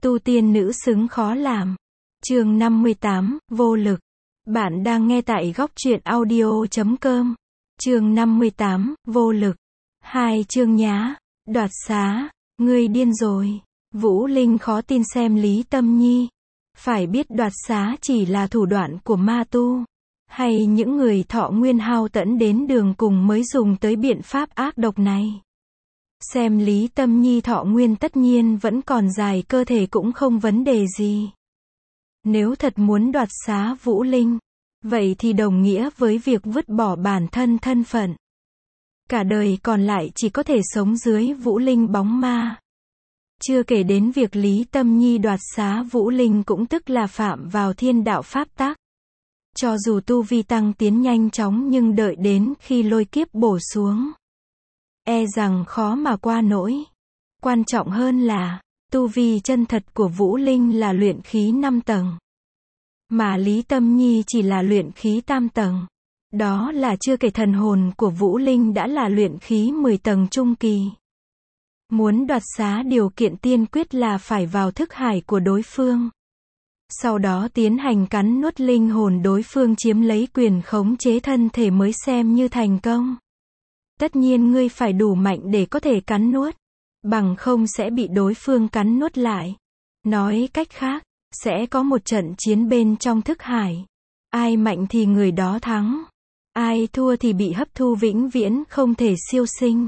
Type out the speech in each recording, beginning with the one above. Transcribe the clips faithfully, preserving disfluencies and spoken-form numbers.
Tu tiên nữ xứng khó làm. Chương năm mươi tám, vô lực. Bạn đang nghe tại góc truyện audio chấm com. Chương năm mươi tám, vô lực. Hai chương nhá. Đoạt xá. Ngươi điên rồi. Vũ Linh khó tin xem Lý Tâm Nhi. Phải biết đoạt xá chỉ là thủ đoạn của ma tu. Hay những người thọ nguyên hao tẫn đến đường cùng mới dùng tới biện pháp ác độc này. Xem Lý Tâm Nhi thọ nguyên tất nhiên vẫn còn dài, cơ thể cũng không vấn đề gì. Nếu thật muốn đoạt xá Vũ Linh, vậy thì đồng nghĩa với việc vứt bỏ bản thân thân phận. Cả đời còn lại chỉ có thể sống dưới Vũ Linh bóng ma. Chưa kể đến việc Lý Tâm Nhi đoạt xá Vũ Linh cũng tức là phạm vào thiên đạo pháp tắc. Cho dù tu vi tăng tiến nhanh chóng nhưng đợi đến khi lôi kiếp bổ xuống, e rằng khó mà qua nổi. Quan trọng hơn là, tu vi chân thật của Vũ Linh là luyện khí năm tầng. Mà Lý Tâm Nhi chỉ là luyện khí tam tầng. Đó là chưa kể thần hồn của Vũ Linh đã là luyện khí mười tầng trung kỳ. Muốn đoạt xá điều kiện tiên quyết là phải vào thức hải của đối phương. Sau đó tiến hành cắn nuốt linh hồn đối phương, chiếm lấy quyền khống chế thân thể mới xem như thành công. Tất nhiên ngươi phải đủ mạnh để có thể cắn nuốt, bằng không sẽ bị đối phương cắn nuốt lại. Nói cách khác, sẽ có một trận chiến bên trong thức hải. Ai mạnh thì người đó thắng. Ai thua thì bị hấp thu vĩnh viễn, không thể siêu sinh.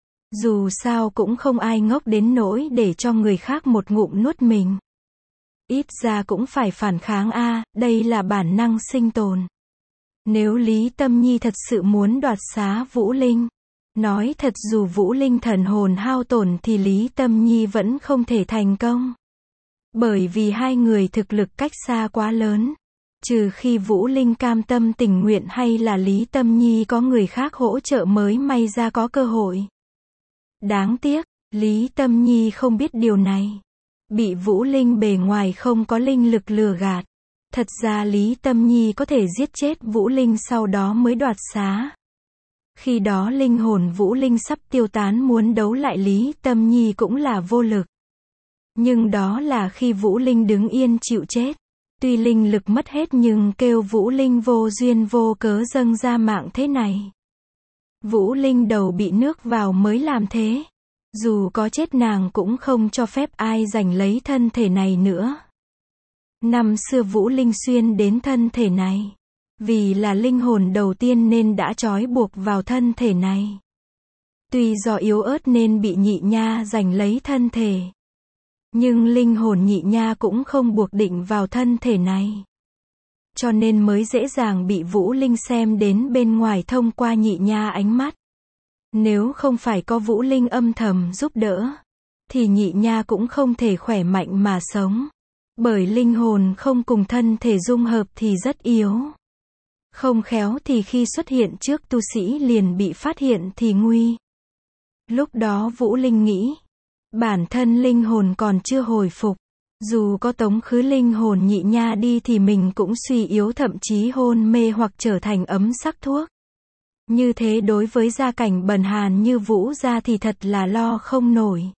Dù sao cũng không ai ngốc đến nỗi để cho người khác một ngụm nuốt mình. Ít ra cũng phải phản kháng a, à, đây là bản năng sinh tồn. Nếu Lý Tâm Nhi thật sự muốn đoạt xá Vũ Linh, nói thật dù Vũ Linh thần hồn hao tổn thì Lý Tâm Nhi vẫn không thể thành công. Bởi vì hai người thực lực cách xa quá lớn. Trừ khi Vũ Linh cam tâm tình nguyện hay là Lý Tâm Nhi có người khác hỗ trợ mới may ra có cơ hội. Đáng tiếc, Lý Tâm Nhi không biết điều này. Bị Vũ Linh bề ngoài không có linh lực lừa gạt. Thật ra Lý Tâm Nhi có thể giết chết Vũ Linh sau đó mới đoạt xá. Khi đó linh hồn Vũ Linh sắp tiêu tán, muốn đấu lại Lý Tâm Nhi cũng là vô lực. Nhưng đó là khi Vũ Linh đứng yên chịu chết. Tuy linh lực mất hết nhưng kêu Vũ Linh vô duyên vô cớ dâng ra mạng thế này. Vũ Linh đầu bị nước vào mới làm thế. Dù có chết nàng cũng không cho phép ai giành lấy thân thể này nữa. Năm xưa Vũ Linh xuyên đến thân thể này. Vì là linh hồn đầu tiên nên đã trói buộc vào thân thể này. Tuy do yếu ớt nên bị nhị nha giành lấy thân thể. Nhưng linh hồn nhị nha cũng không buộc định vào thân thể này. Cho nên mới dễ dàng bị Vũ Linh xem đến bên ngoài thông qua nhị nha ánh mắt. Nếu không phải có Vũ Linh âm thầm giúp đỡ, thì nhị nha cũng không thể khỏe mạnh mà sống. Bởi linh hồn không cùng thân thể dung hợp thì rất yếu. Không khéo thì khi xuất hiện trước tu sĩ liền bị phát hiện thì nguy. Lúc đó Vũ Linh nghĩ, bản thân linh hồn còn chưa hồi phục. Dù có tống khứ linh hồn nhị nha đi thì mình cũng suy yếu, thậm chí hôn mê hoặc trở thành ấm sắc thuốc. Như thế đối với gia cảnh bần hàn như Vũ gia thì thật là lo không nổi.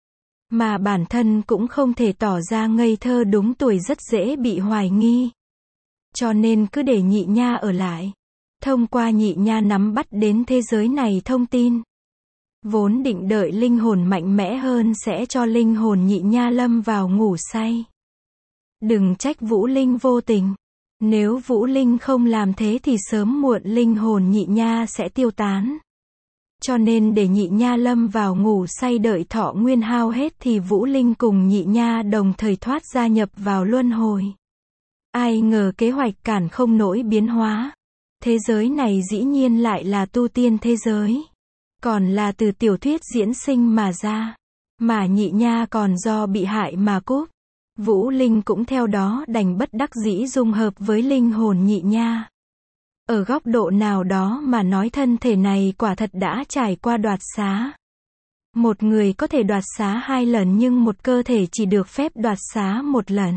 Mà bản thân cũng không thể tỏ ra ngây thơ đúng tuổi, rất dễ bị hoài nghi. Cho nên cứ để nhị nha ở lại. Thông qua nhị nha nắm bắt đến thế giới này thông tin. Vốn định đợi linh hồn mạnh mẽ hơn sẽ cho linh hồn nhị nha lâm vào ngủ say. Đừng trách Vũ Linh vô tình. Nếu Vũ Linh không làm thế thì sớm muộn linh hồn nhị nha sẽ tiêu tán. Cho nên để nhị nha lâm vào ngủ say, đợi thọ nguyên hao hết thì Vũ Linh cùng nhị nha đồng thời thoát gia nhập vào luân hồi. Ai ngờ kế hoạch cản không nổi biến hóa. Thế giới này dĩ nhiên lại là tu tiên thế giới. Còn là từ tiểu thuyết diễn sinh mà ra. Mà nhị nha còn do bị hại mà cúp. Vũ Linh cũng theo đó đành bất đắc dĩ dung hợp với linh hồn nhị nha. Ở góc độ nào đó mà nói, thân thể này quả thật đã trải qua đoạt xá. Một người có thể đoạt xá hai lần nhưng một cơ thể chỉ được phép đoạt xá một lần.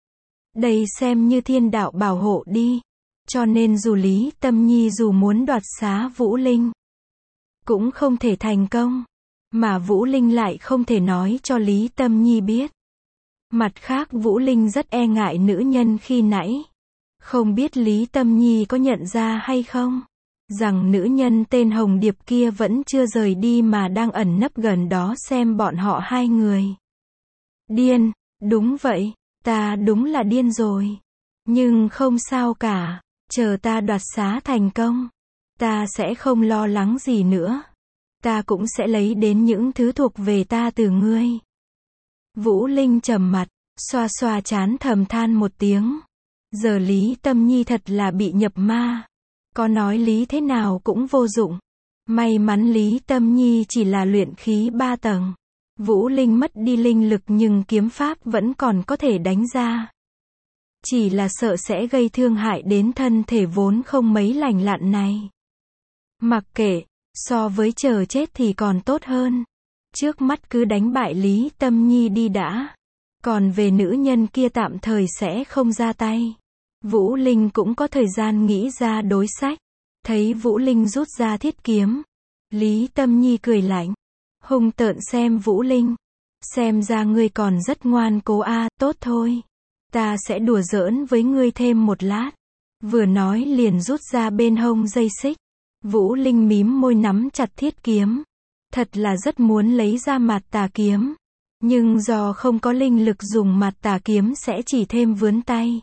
Đây xem như thiên đạo bảo hộ đi. Cho nên dù Lý Tâm Nhi dù muốn đoạt xá Vũ Linh, cũng không thể thành công. Mà Vũ Linh lại không thể nói cho Lý Tâm Nhi biết. Mặt khác Vũ Linh rất e ngại nữ nhân khi nãy. Không biết Lý Tâm Nhi có nhận ra hay không? Rằng nữ nhân tên Hồng Điệp kia vẫn chưa rời đi mà đang ẩn nấp gần đó xem bọn họ hai người. Điên, đúng vậy, ta đúng là điên rồi. Nhưng không sao cả, chờ ta đoạt xá thành công. Ta sẽ không lo lắng gì nữa. Ta cũng sẽ lấy đến những thứ thuộc về ta từ ngươi. Vũ Linh trầm mặt, xoa xoa trán thầm than một tiếng. Giờ Lý Tâm Nhi thật là bị nhập ma. Có nói lý thế nào cũng vô dụng. May mắn Lý Tâm Nhi chỉ là luyện khí ba tầng. Vũ Linh mất đi linh lực nhưng kiếm pháp vẫn còn có thể đánh ra. Chỉ là sợ sẽ gây thương hại đến thân thể vốn không mấy lành lặn này. Mặc kệ, so với chờ chết thì còn tốt hơn. Trước mắt cứ đánh bại Lý Tâm Nhi đi đã. Còn về nữ nhân kia tạm thời sẽ không ra tay. Vũ Linh cũng có thời gian nghĩ ra đối sách. Thấy Vũ Linh rút ra thiết kiếm. Lý Tâm Nhi cười lạnh. Hung tợn xem Vũ Linh. Xem ra ngươi còn rất ngoan cố a, tốt thôi. Ta sẽ đùa giỡn với ngươi thêm một lát. Vừa nói liền rút ra bên hông dây xích. Vũ Linh mím môi nắm chặt thiết kiếm. Thật là rất muốn lấy ra mạt tà kiếm. Nhưng do không có linh lực dùng mạt tà kiếm sẽ chỉ thêm vướng tay.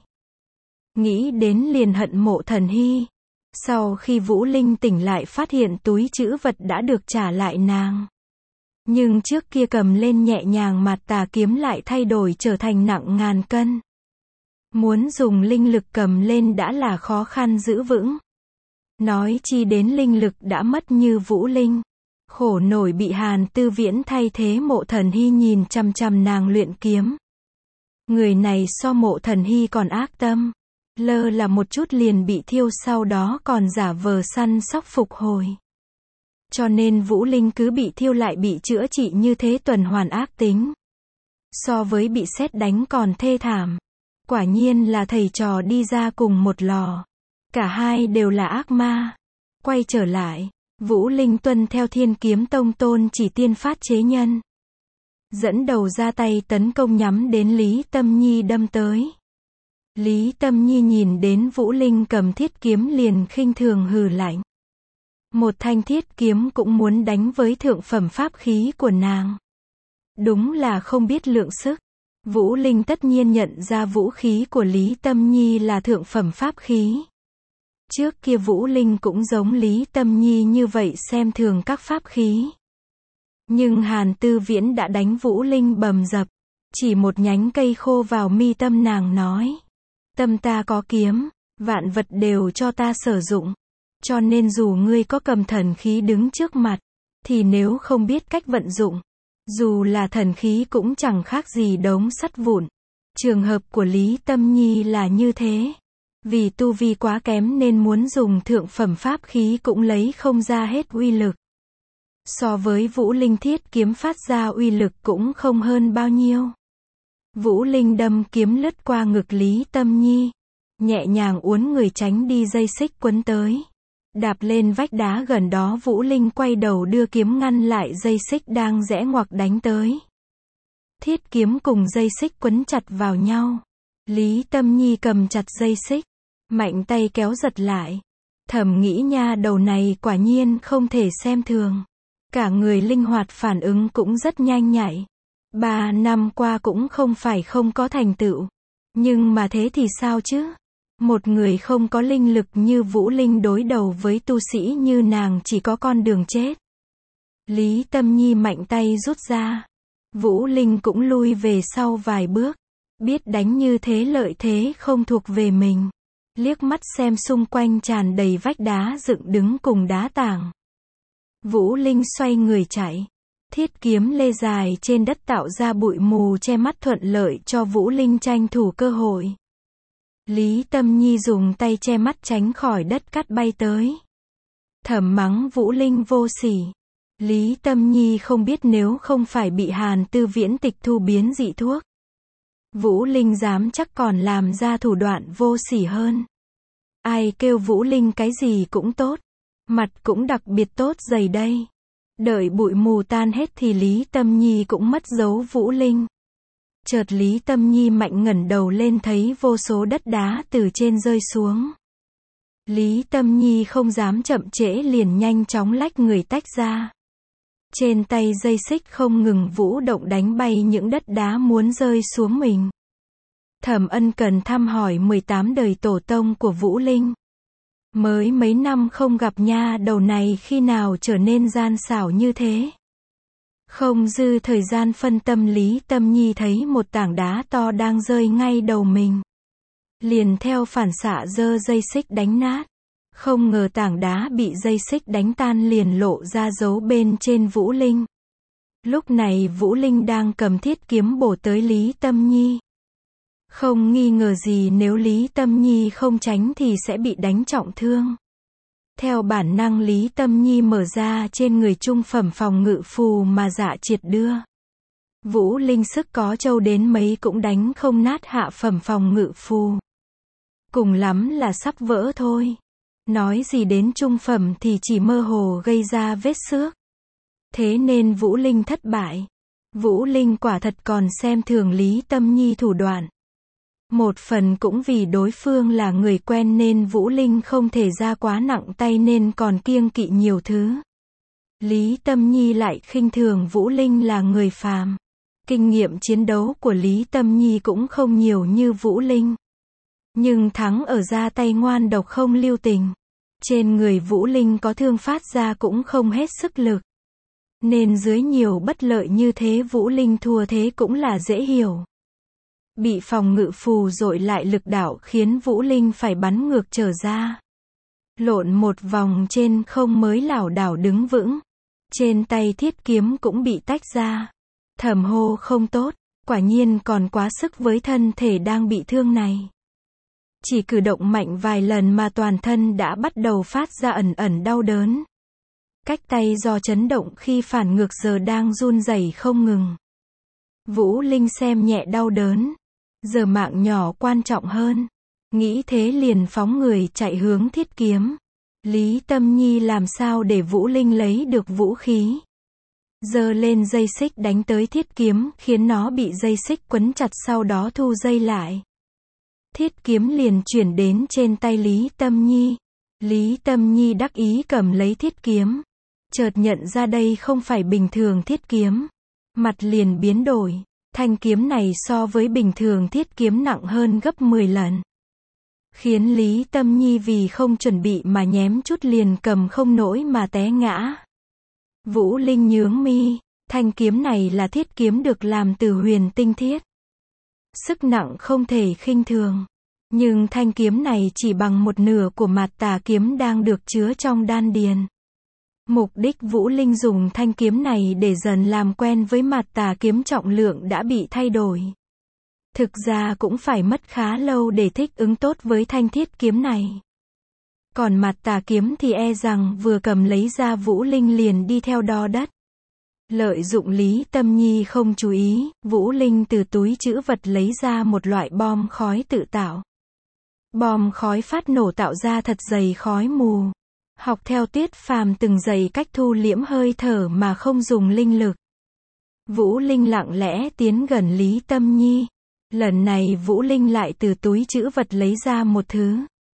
Nghĩ đến liền hận Mộ Thần Hy. Sau khi Vũ Linh tỉnh lại phát hiện túi trữ vật đã được trả lại nàng. Nhưng trước kia cầm lên nhẹ nhàng mạt tà kiếm lại thay đổi trở thành nặng ngàn cân. Muốn dùng linh lực cầm lên đã là khó khăn giữ vững. Nói chi đến linh lực đã mất như Vũ Linh. Khổ nổi bị Hàn Tư Viễn thay thế. Mộ Thần Hy nhìn chằm chằm nàng luyện kiếm. Người này so Mộ Thần Hy còn ác tâm. Lơ là một chút liền bị thiêu, sau đó còn giả vờ săn sóc phục hồi. Cho nên Vũ Linh cứ bị thiêu lại bị chữa trị như thế, tuần hoàn ác tính. So với bị sét đánh còn thê thảm. Quả nhiên là thầy trò đi ra cùng một lò. Cả hai đều là ác ma. Quay trở lại, Vũ Linh tuân theo Thiên Kiếm Tông tôn chỉ tiên phát chế nhân. Dẫn đầu ra tay tấn công nhắm đến Lý Tâm Nhi đâm tới. Lý Tâm Nhi nhìn đến Vũ Linh cầm thiết kiếm liền khinh thường hừ lạnh. Một thanh thiết kiếm cũng muốn đánh với thượng phẩm pháp khí của nàng. Đúng là không biết lượng sức. Vũ Linh tất nhiên nhận ra vũ khí của Lý Tâm Nhi là thượng phẩm pháp khí. Trước kia Vũ Linh cũng giống Lý Tâm Nhi như vậy, xem thường các pháp khí. Nhưng Hàn Tư Viễn đã đánh Vũ Linh bầm dập. Chỉ một nhánh cây khô vào mi tâm nàng nói. Tâm ta có kiếm, vạn vật đều cho ta sử dụng. Cho nên dù ngươi có cầm thần khí đứng trước mặt, thì nếu không biết cách vận dụng, dù là thần khí cũng chẳng khác gì đống sắt vụn. Trường hợp của Lý Tâm Nhi là như thế. Vì tu vi quá kém nên muốn dùng thượng phẩm pháp khí cũng lấy không ra hết uy lực. So với Vũ Linh thiết kiếm phát ra uy lực cũng không hơn bao nhiêu. Vũ Linh đâm kiếm lướt qua ngực Lý Tâm Nhi. Nhẹ nhàng uốn người tránh đi dây xích quấn tới. Đạp lên vách đá gần đó, Vũ Linh quay đầu đưa kiếm ngăn lại dây xích đang rẽ ngoặc đánh tới. Thiết kiếm cùng dây xích quấn chặt vào nhau. Lý Tâm Nhi cầm chặt dây xích, mạnh tay kéo giật lại. Thầm nghĩ nha đầu này quả nhiên không thể xem thường. Cả người linh hoạt, phản ứng cũng rất nhanh nhạy. Ba năm qua cũng không phải không có thành tựu. Nhưng mà thế thì sao chứ? Một người không có linh lực như Vũ Linh đối đầu với tu sĩ như nàng chỉ có con đường chết. Lý Tâm Nhi mạnh tay rút ra. Vũ Linh cũng lui về sau vài bước. Biết đánh như thế lợi thế không thuộc về mình. Liếc mắt xem xung quanh tràn đầy vách đá dựng đứng cùng đá tảng. Vũ Linh xoay người chạy. Thiết kiếm lê dài trên đất tạo ra bụi mù che mắt, thuận lợi cho Vũ Linh tranh thủ cơ hội. Lý Tâm Nhi dùng tay che mắt tránh khỏi đất cát bay tới. Thầm mắng Vũ Linh vô sỉ. Lý Tâm Nhi không biết nếu không phải bị Hàn Tư Viễn tịch thu biến dị thuốc, Vũ Linh dám chắc còn làm ra thủ đoạn vô sỉ hơn. Ai kêu Vũ Linh cái gì cũng tốt, mặt cũng đặc biệt tốt dày đây. Đợi bụi mù tan hết thì Lý Tâm Nhi cũng mất dấu Vũ Linh. Chợt Lý Tâm Nhi mạnh ngẩng đầu lên thấy vô số đất đá từ trên rơi xuống. Lý Tâm Nhi không dám chậm trễ liền nhanh chóng lách người tách ra. Trên tay dây xích không ngừng vũ động đánh bay những đất đá muốn rơi xuống mình. Thẩm Ân Cần thăm hỏi mười tám đời tổ tông của Vũ Linh. Mới mấy năm không gặp nha đầu này khi nào trở nên gian xảo như thế. Không dư thời gian phân tâm, Lý Tâm Nhi thấy một tảng đá to đang rơi ngay đầu mình. Liền theo phản xạ giơ dây xích đánh nát. Không ngờ tảng đá bị dây xích đánh tan liền lộ ra dấu bên trên Vũ Linh. Lúc này Vũ Linh đang cầm thiết kiếm bổ tới Lý Tâm Nhi. Không nghi ngờ gì nếu Lý Tâm Nhi không tránh thì sẽ bị đánh trọng thương. Theo bản năng Lý Tâm Nhi mở ra trên người trung phẩm phòng ngự phù mà dạ triệt đưa. Vũ Linh sức có trâu đến mấy cũng đánh không nát hạ phẩm phòng ngự phù. Cùng lắm là sắp vỡ thôi. Nói gì đến trung phẩm thì chỉ mơ hồ gây ra vết xước. Thế nên Vũ Linh thất bại. Vũ Linh quả thật còn xem thường Lý Tâm Nhi thủ đoạn. Một phần cũng vì đối phương là người quen nên Vũ Linh không thể ra quá nặng tay nên còn kiêng kỵ nhiều thứ. Lý Tâm Nhi lại khinh thường Vũ Linh là người phàm. Kinh nghiệm chiến đấu của Lý Tâm Nhi cũng không nhiều như Vũ Linh. Nhưng thắng ở ra tay ngoan độc không lưu tình. Trên người Vũ Linh có thương phát ra cũng không hết sức lực. Nên dưới nhiều bất lợi như thế Vũ Linh thua thế cũng là dễ hiểu. Bị phòng ngự phù dội lại lực đảo khiến Vũ Linh phải bắn ngược trở ra. Lộn một vòng trên không mới lảo đảo đứng vững. Trên tay thiết kiếm cũng bị tách ra. Thầm hô không tốt, quả nhiên còn quá sức với thân thể đang bị thương này. Chỉ cử động mạnh vài lần mà toàn thân đã bắt đầu phát ra ẩn ẩn đau đớn. Cách tay do chấn động khi phản ngược giờ đang run rẩy không ngừng. Vũ Linh xem nhẹ đau đớn. Giờ mạng nhỏ quan trọng hơn. Nghĩ thế liền phóng người chạy hướng thiết kiếm. Lý Tâm Nhi làm sao để Vũ Linh lấy được vũ khí. Giơ lên dây xích đánh tới thiết kiếm khiến nó bị dây xích quấn chặt sau đó thu dây lại. Thiết kiếm liền chuyển đến trên tay Lý Tâm Nhi. Lý Tâm Nhi đắc ý cầm lấy thiết kiếm. Chợt nhận ra đây không phải bình thường thiết kiếm. Mặt liền biến đổi. Thanh kiếm này so với bình thường thiết kiếm nặng hơn gấp mười lần. Khiến Lý Tâm Nhi vì không chuẩn bị mà nhém chút liền cầm không nổi mà té ngã. Vũ Linh nhướng mi. Thanh kiếm này là thiết kiếm được làm từ huyền tinh thiết. Sức nặng không thể khinh thường. Nhưng thanh kiếm này chỉ bằng một nửa của mạt tà kiếm đang được chứa trong đan điền. Mục đích Vũ Linh dùng thanh kiếm này để dần làm quen với mạt tà kiếm trọng lượng đã bị thay đổi. Thực ra cũng phải mất khá lâu để thích ứng tốt với thanh thiết kiếm này. Còn mạt tà kiếm thì e rằng vừa cầm lấy ra Vũ Linh liền đi theo đo đất. Lợi dụng Lý Tâm Nhi không chú ý, Vũ Linh từ túi trữ vật lấy ra một loại bom khói tự tạo. Bom khói phát nổ tạo ra thật dày khói mù. Học theo Tuyết Phàm từng dày cách thu liễm hơi thở mà không dùng linh lực. Vũ Linh lặng lẽ tiến gần Lý Tâm Nhi. Lần này Vũ Linh lại từ túi trữ vật lấy ra một thứ.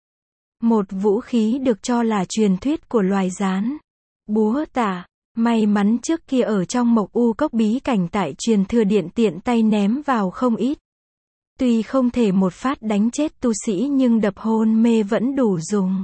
Một vũ khí được cho là truyền thuyết của loài gián. Búa tạ. May mắn trước kia ở trong Mộc U Cốc bí cảnh tại truyền thừa điện tiện tay ném vào không ít. Tuy không thể một phát đánh chết tu sĩ nhưng đập hôn mê vẫn đủ dùng.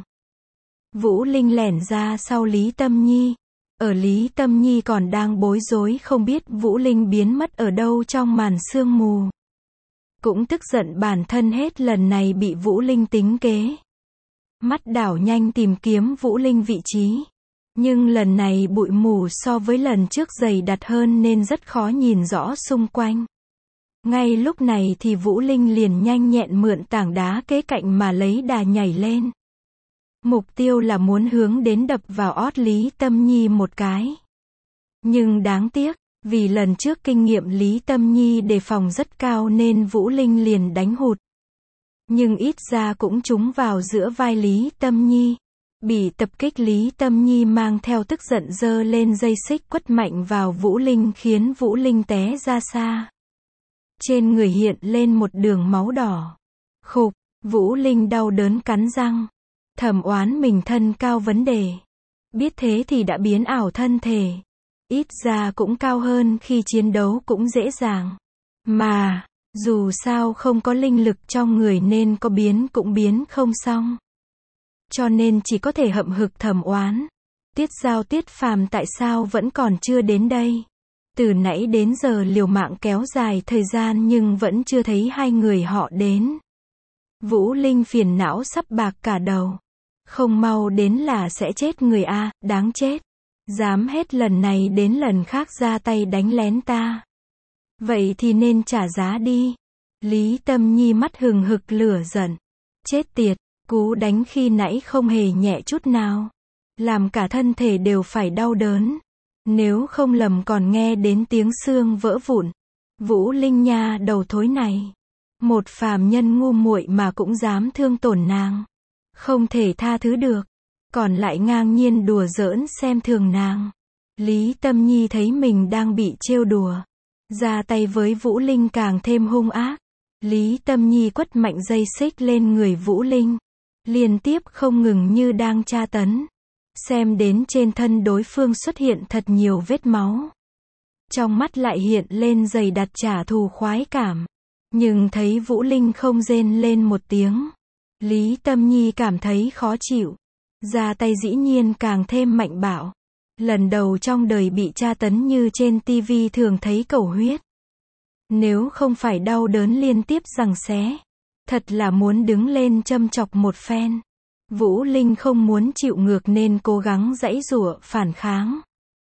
Vũ Linh lẻn ra sau Lý Tâm Nhi. Ở Lý Tâm Nhi còn đang bối rối không biết Vũ Linh biến mất ở đâu trong màn sương mù. Cũng tức giận bản thân hết lần này bị Vũ Linh tính kế. Mắt đảo nhanh tìm kiếm Vũ Linh vị trí. Nhưng lần này bụi mù so với lần trước dày đặc hơn nên rất khó nhìn rõ xung quanh. Ngay lúc này thì Vũ Linh liền nhanh nhẹn mượn tảng đá kế cạnh mà lấy đà nhảy lên. Mục tiêu là muốn hướng đến đập vào ót Lý Tâm Nhi một cái. Nhưng đáng tiếc, vì lần trước kinh nghiệm Lý Tâm Nhi đề phòng rất cao nên Vũ Linh liền đánh hụt. Nhưng ít ra cũng trúng vào giữa vai Lý Tâm Nhi. Bị tập kích Lý Tâm Nhi mang theo tức giận giơ lên dây xích quất mạnh vào Vũ Linh khiến Vũ Linh té ra xa. Trên người hiện lên một đường máu đỏ. Khục, Vũ Linh đau đớn cắn răng. Thầm oán mình thân cao vấn đề. Biết thế thì đã biến ảo thân thể. Ít ra cũng cao hơn khi chiến đấu cũng dễ dàng. Mà, dù sao không có linh lực trong người nên có biến cũng biến không xong. Cho nên chỉ có thể hậm hực thầm oán. Tiết Giao Tiết Phàm tại sao vẫn còn chưa đến đây? Từ nãy đến giờ liều mạng kéo dài thời gian nhưng vẫn chưa thấy hai người họ đến. Vũ Linh phiền não sắp bạc cả đầu. Không mau đến là sẽ chết người a, đáng chết. Dám hết lần này đến lần khác ra tay đánh lén ta. Vậy thì nên trả giá đi. Lý Tâm Nhi mắt hừng hực lửa giận. Chết tiệt, cú đánh khi nãy không hề nhẹ chút nào. Làm cả thân thể đều phải đau đớn. Nếu không lầm còn nghe đến tiếng xương vỡ vụn. Vũ Linh nha đầu thối này. Một phàm nhân ngu muội mà cũng dám thương tổn nàng. Không thể tha thứ được. Còn lại ngang nhiên đùa giỡn xem thường nàng. Lý Tâm Nhi thấy mình đang bị trêu đùa. Ra tay với Vũ Linh càng thêm hung ác. Lý Tâm Nhi quất mạnh dây xích lên người Vũ Linh. Liên tiếp không ngừng như đang tra tấn. Xem đến trên thân đối phương xuất hiện thật nhiều vết máu. Trong mắt lại hiện lên dày đặc trả thù khoái cảm. Nhưng thấy Vũ Linh không rên lên một tiếng. Lý Tâm Nhi cảm thấy khó chịu. Ra tay dĩ nhiên càng thêm mạnh bạo. Lần đầu trong đời bị tra tấn như trên tivi thường thấy cầu huyết. Nếu không phải đau đớn liên tiếp giằng xé. Thật là muốn đứng lên châm chọc một phen. Vũ Linh không muốn chịu ngược nên cố gắng giãy giụa, phản kháng.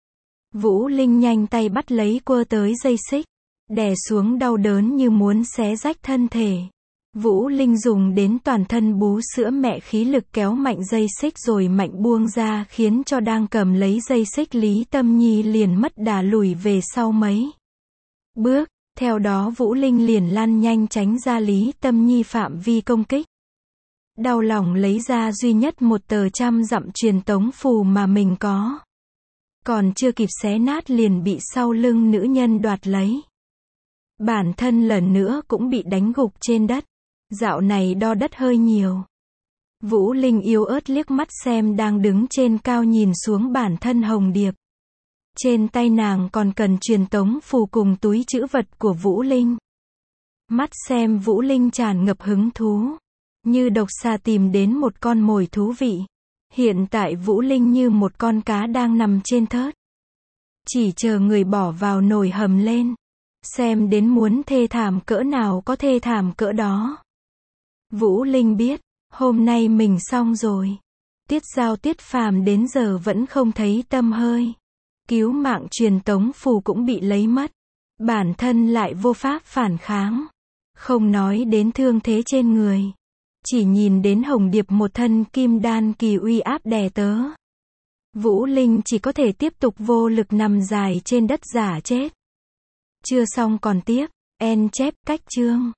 Vũ Linh nhanh tay bắt lấy quơ tới dây xích. Đè xuống đau đớn như muốn xé rách thân thể. Vũ Linh dùng đến toàn thân bú sữa mẹ khí lực kéo mạnh dây xích rồi mạnh buông ra khiến cho đang cầm lấy dây xích Lý Tâm Nhi liền mất đà lùi về sau mấy bước. Theo đó Vũ Linh liền lăn nhanh tránh ra Lý Tâm Nhi phạm vi công kích. Đau lòng lấy ra duy nhất một tờ trăm dặm truyền tống phù mà mình có. Còn chưa kịp xé nát liền bị sau lưng nữ nhân đoạt lấy. Bản thân lần nữa cũng bị đánh gục trên đất. Dạo này đo đất hơi nhiều. Vũ Linh yếu ớt liếc mắt xem đang đứng trên cao nhìn xuống bản thân Hồng Điệp. Trên tay nàng còn cần truyền tống phù cùng túi trữ vật của Vũ Linh. Mắt xem Vũ Linh tràn ngập hứng thú. Như độc xà tìm đến một con mồi thú vị. Hiện tại Vũ Linh như một con cá đang nằm trên thớt. Chỉ chờ người bỏ vào nồi hầm lên. Xem đến muốn thê thảm cỡ nào có thê thảm cỡ đó. Vũ Linh biết, hôm nay mình xong rồi. Tiết Giao Tiết Phàm đến giờ vẫn không thấy tâm hơi. Cứu mạng truyền tống phù cũng bị lấy mất. Bản thân lại vô pháp phản kháng. Không nói đến thương thế trên người. Chỉ nhìn đến Hồng Điệp một thân kim đan kỳ uy áp đè tớ. Vũ Linh chỉ có thể tiếp tục vô lực nằm dài trên đất giả chết. Chưa xong còn tiếp. En chép cách chương.